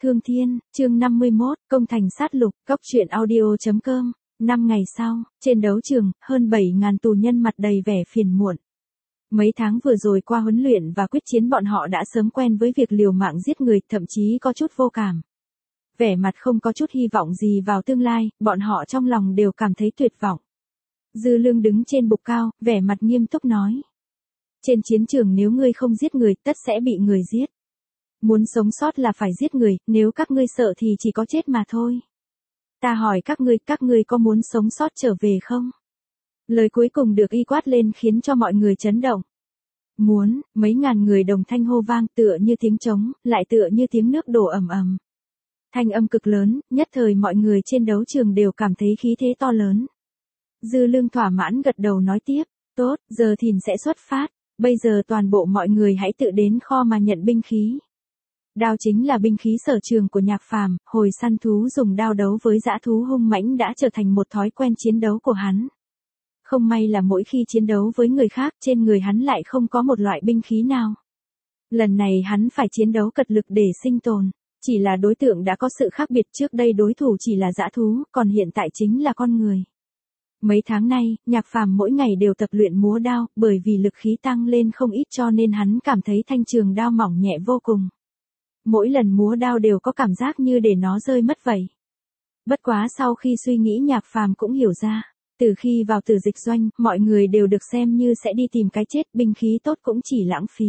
Thương Thiên, chương 51, công thành sát lục, Cóc truyện audio.com. 5 ngày sau, trên đấu trường, hơn 7.000 tù nhân mặt đầy vẻ phiền muộn. Mấy tháng vừa rồi qua huấn luyện và quyết chiến bọn họ đã sớm quen với việc liều mạng giết người, thậm chí có chút vô cảm. Vẻ mặt không có chút hy vọng gì vào tương lai, bọn họ trong lòng đều cảm thấy tuyệt vọng. Dư Lương đứng trên bục cao, vẻ mặt nghiêm túc nói. Trên chiến trường nếu ngươi không giết người, tất sẽ bị người giết. Muốn sống sót là phải giết người, nếu các ngươi sợ thì chỉ có chết mà thôi. Ta hỏi các ngươi có muốn sống sót trở về không? Lời cuối cùng được y quát lên khiến cho mọi người chấn động. Muốn, mấy ngàn người đồng thanh hô vang tựa như tiếng trống, lại tựa như tiếng nước đổ ầm ầm. Thanh âm cực lớn, nhất thời mọi người trên đấu trường đều cảm thấy khí thế to lớn. Dư Lương thỏa mãn gật đầu nói tiếp, tốt, giờ thìn sẽ xuất phát, bây giờ toàn bộ mọi người hãy tự đến kho mà nhận binh khí. Đao chính là binh khí sở trường của Nhạc Phàm, hồi săn thú dùng đao đấu với dã thú hung mãnh đã trở thành một thói quen chiến đấu của hắn. Không may là mỗi khi chiến đấu với người khác, trên người hắn lại không có một loại binh khí nào. Lần này hắn phải chiến đấu cật lực để sinh tồn, chỉ là đối tượng đã có sự khác biệt, trước đây đối thủ chỉ là dã thú, còn hiện tại chính là con người. Mấy tháng nay, Nhạc Phàm mỗi ngày đều tập luyện múa đao, bởi vì lực khí tăng lên không ít cho nên hắn cảm thấy thanh trường đao mỏng nhẹ vô cùng. Mỗi lần múa đao đều có cảm giác như để nó rơi mất vậy. Bất quá sau khi suy nghĩ Nhạc Phàm cũng hiểu ra, từ khi vào Tử Dịch Doanh, mọi người đều được xem như sẽ đi tìm cái chết, binh khí tốt cũng chỉ lãng phí.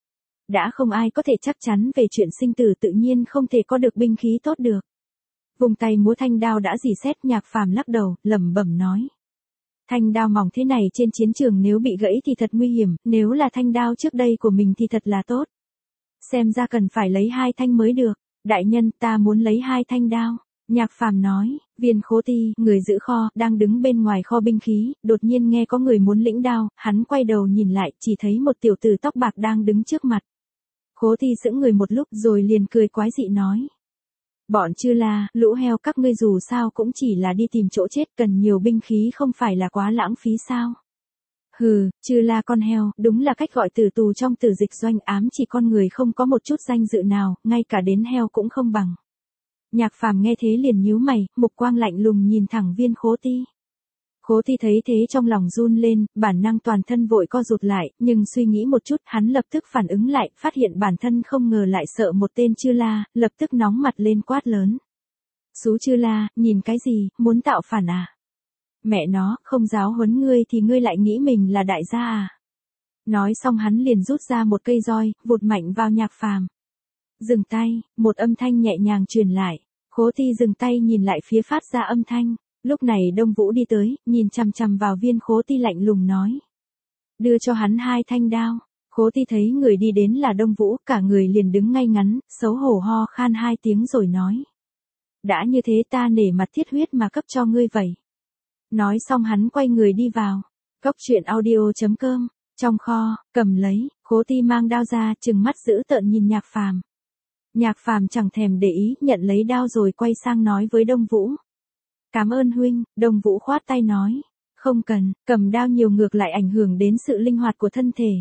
Đã không ai có thể chắc chắn về chuyện sinh tử, tự nhiên không thể có được binh khí tốt được. Vùng tay múa thanh đao đã rỉ sét, Nhạc Phàm lắc đầu, lẩm bẩm nói. Thanh đao mỏng thế này trên chiến trường nếu bị gãy thì thật nguy hiểm, nếu là thanh đao trước đây của mình thì thật là tốt. Xem ra cần phải lấy 2 thanh mới được. Đại nhân, ta muốn lấy 2 thanh đao. Nhạc Phàm nói, Viên Khố Ti, người giữ kho, đang đứng bên ngoài kho binh khí, đột nhiên nghe có người muốn lĩnh đao, hắn quay đầu nhìn lại, chỉ thấy một tiểu tử tóc bạc đang đứng trước mặt. Khố Ti sững người một lúc rồi liền cười quái dị nói. Bọn Chư La, lũ heo các ngươi dù sao cũng chỉ là đi tìm chỗ chết, cần nhiều binh khí không phải là quá lãng phí sao? Hừ, Chư La con heo, đúng là cách gọi tử tù trong Tử Dịch Doanh, ám chỉ con người không có một chút danh dự nào, ngay cả đến heo cũng không bằng. Nhạc Phàm nghe thế liền nhíu mày, mục quang lạnh lùng nhìn thẳng Viên Khố Ti. Khố Ti thấy thế trong lòng run lên, bản năng toàn thân vội co rụt lại, nhưng suy nghĩ một chút hắn lập tức phản ứng lại, phát hiện bản thân không ngờ lại sợ một tên Chư La, lập tức nóng mặt lên quát lớn. Xú Chư La, nhìn cái gì, muốn tạo phản à? Mẹ nó, không giáo huấn ngươi thì ngươi lại nghĩ mình là đại gia à? Nói xong hắn liền rút ra một cây roi, vụt mạnh vào Nhạc Phàm. Dừng tay, một âm thanh nhẹ nhàng truyền lại. Khố Ti dừng tay nhìn lại phía phát ra âm thanh. Lúc này Đông Vũ đi tới, nhìn chằm chằm vào Viên Khố Ti lạnh lùng nói. Đưa cho hắn 2 thanh đao. Khố Ti thấy người đi đến là Đông Vũ, cả người liền đứng ngay ngắn, xấu hổ ho khan 2 tiếng rồi nói. Đã như thế ta nể mặt thiết huyết mà cấp cho ngươi vậy. Nói xong hắn quay người đi vào. Cóc truyện audio.com. Trong kho, cầm lấy, Khố Ti mang đao ra, trừng mắt dữ tợn nhìn Nhạc Phàm. Nhạc Phàm chẳng thèm để ý, nhận lấy đao rồi quay sang nói với Đông Vũ. Cảm ơn huynh. Đông Vũ khoát tay nói. Không cần, cầm đao nhiều ngược lại ảnh hưởng đến sự linh hoạt của thân thể.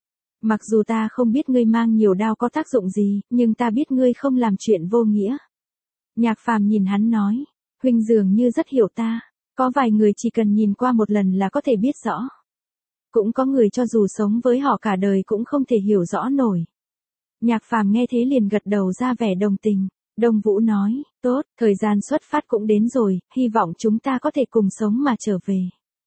Mặc dù ta không biết ngươi mang nhiều đao có tác dụng gì, nhưng ta biết ngươi không làm chuyện vô nghĩa. Nhạc Phàm nhìn hắn nói. Huynh dường như rất hiểu ta. Có vài người chỉ cần nhìn qua một lần là có thể biết rõ. Cũng có người cho dù sống với họ cả đời cũng không thể hiểu rõ nổi. Nhạc Phàm nghe thế liền gật đầu ra vẻ đồng tình. Đông Vũ nói, tốt, thời gian xuất phát cũng đến rồi, hy vọng chúng ta có thể cùng sống mà trở về.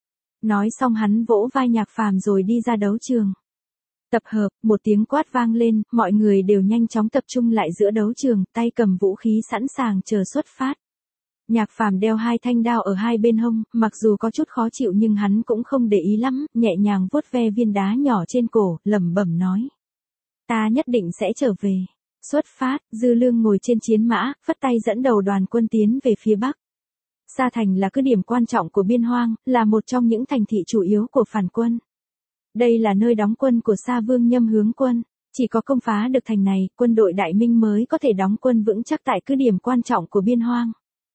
Nói xong hắn vỗ vai Nhạc Phàm rồi đi ra đấu trường. Tập hợp, một tiếng quát vang lên, mọi người đều nhanh chóng tập trung lại giữa đấu trường, tay cầm vũ khí sẵn sàng chờ xuất phát. Nhạc Phàm đeo 2 thanh đao ở 2 bên hông, mặc dù có chút khó chịu nhưng hắn cũng không để ý lắm, nhẹ nhàng vuốt ve viên đá nhỏ trên cổ, lẩm bẩm nói. Ta nhất định sẽ trở về. Xuất phát, Dư Lương ngồi trên chiến mã, phất tay dẫn đầu đoàn quân tiến về phía Bắc. Sa Thành là cứ điểm quan trọng của Biên Hoang, là một trong những thành thị chủ yếu của phản quân. Đây là nơi đóng quân của Sa Vương Nhâm Hướng Quân. Chỉ có công phá được thành này, quân đội Đại Minh mới có thể đóng quân vững chắc tại cứ điểm quan trọng của Biên Hoang.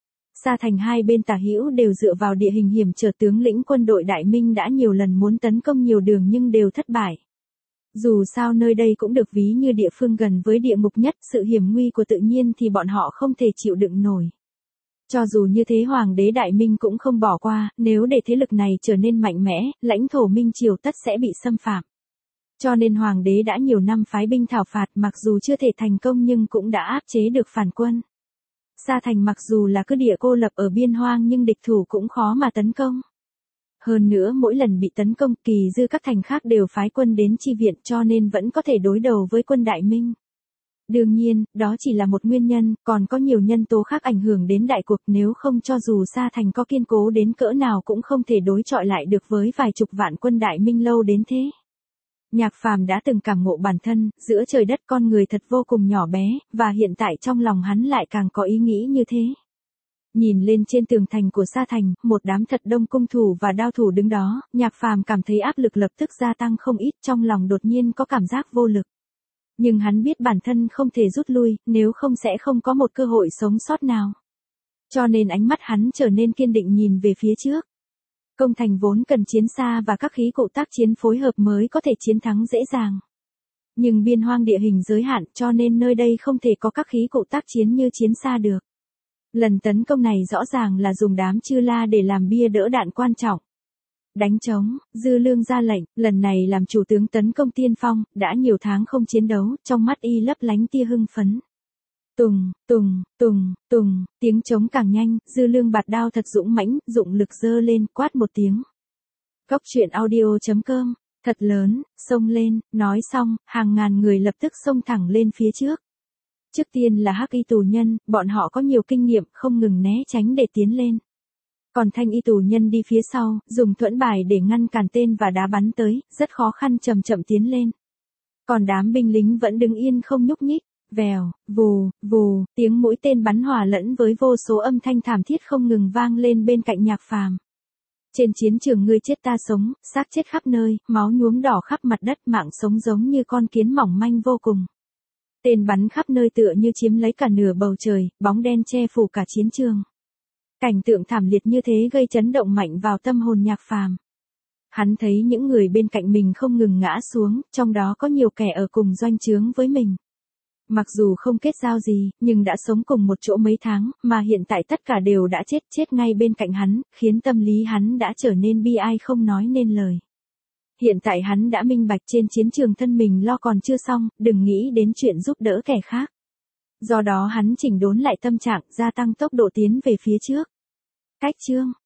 Sa Thành hai bên tả hữu đều dựa vào địa hình hiểm trở, tướng lĩnh quân đội Đại Minh đã nhiều lần muốn tấn công nhiều đường nhưng đều thất bại. Dù sao nơi đây cũng được ví như địa phương gần với địa ngục nhất, sự hiểm nguy của tự nhiên thì bọn họ không thể chịu đựng nổi. Cho dù như thế Hoàng đế Đại Minh cũng không bỏ qua, nếu để thế lực này trở nên mạnh mẽ, lãnh thổ Minh Triều tất sẽ bị xâm phạm. Cho nên Hoàng đế đã nhiều năm phái binh thảo phạt, mặc dù chưa thể thành công nhưng cũng đã áp chế được phản quân. Sa Thành mặc dù là cứ địa cô lập ở biên hoang nhưng địch thủ cũng khó mà tấn công. Hơn nữa mỗi lần bị tấn công, Kỳ Dư các thành khác đều phái quân đến chi viện, cho nên vẫn có thể đối đầu với quân Đại Minh. Đương nhiên, đó chỉ là một nguyên nhân, còn có nhiều nhân tố khác ảnh hưởng đến đại cuộc, nếu không cho dù Sa Thành có kiên cố đến cỡ nào cũng không thể đối chọi lại được với vài chục vạn quân Đại Minh lâu đến thế. Nhạc Phàm đã từng cảm ngộ bản thân, giữa trời đất con người thật vô cùng nhỏ bé, và hiện tại trong lòng hắn lại càng có ý nghĩ như thế. Nhìn lên trên tường thành của Sa Thành, một đám thật đông cung thủ và đao thủ đứng đó, Nhạc Phàm cảm thấy áp lực lập tức gia tăng không ít, trong lòng đột nhiên có cảm giác vô lực. Nhưng hắn biết bản thân không thể rút lui, nếu không sẽ không có một cơ hội sống sót nào. Cho nên ánh mắt hắn trở nên kiên định nhìn về phía trước. Công thành vốn cần chiến xa và các khí cụ tác chiến phối hợp mới có thể chiến thắng dễ dàng. Nhưng biên hoang địa hình giới hạn, cho nên nơi đây không thể có các khí cụ tác chiến như chiến xa được. Lần tấn công này rõ ràng là dùng đám Chư La để làm bia đỡ đạn quan trọng. Đánh trống, Dư Lương ra lệnh, lần này làm chủ tướng tấn công tiên phong, đã nhiều tháng không chiến đấu, trong mắt y lấp lánh tia hưng phấn. Tùng, tùng, tùng, tùng, tiếng trống càng nhanh, Dư Lương bạt đao thật dũng mãnh, dụng lực giơ lên, quát một tiếng. Cốc truyện audio.com, thật lớn, xông lên, nói xong, hàng ngàn người lập tức xông thẳng lên phía trước. Trước tiên là Hắc Y tù nhân, bọn họ có nhiều kinh nghiệm, không ngừng né tránh để tiến lên. Còn Thanh Y tù nhân đi phía sau, dùng thuẫn bài để ngăn cản tên và đá bắn tới, rất khó khăn chậm chậm tiến lên. Còn đám binh lính vẫn đứng yên không nhúc nhích, vèo, vù, vù, tiếng mũi tên bắn hòa lẫn với vô số âm thanh thảm thiết không ngừng vang lên bên cạnh Nhạc Phàm. Trên chiến trường ngươi chết ta sống, xác chết khắp nơi, máu nhuốm đỏ khắp mặt đất, mạng sống giống như con kiến mỏng manh vô cùng. Tên bắn khắp nơi tựa như chiếm lấy cả nửa bầu trời, bóng đen che phủ cả chiến trường. Cảnh tượng thảm liệt như thế gây chấn động mạnh vào tâm hồn Nhạc Phàm. Hắn thấy những người bên cạnh mình không ngừng ngã xuống, trong đó có nhiều kẻ ở cùng doanh trướng với mình. Mặc dù không kết giao gì, nhưng đã sống cùng một chỗ mấy tháng, mà hiện tại tất cả đều đã chết ngay bên cạnh hắn, khiến tâm lý hắn đã trở nên bi ai không nói nên lời. Hiện tại hắn đã minh bạch trên chiến trường thân mình lo còn chưa xong, đừng nghĩ đến chuyện giúp đỡ kẻ khác. Do đó hắn chỉnh đốn lại tâm trạng, gia tăng tốc độ tiến về phía trước. Cách chương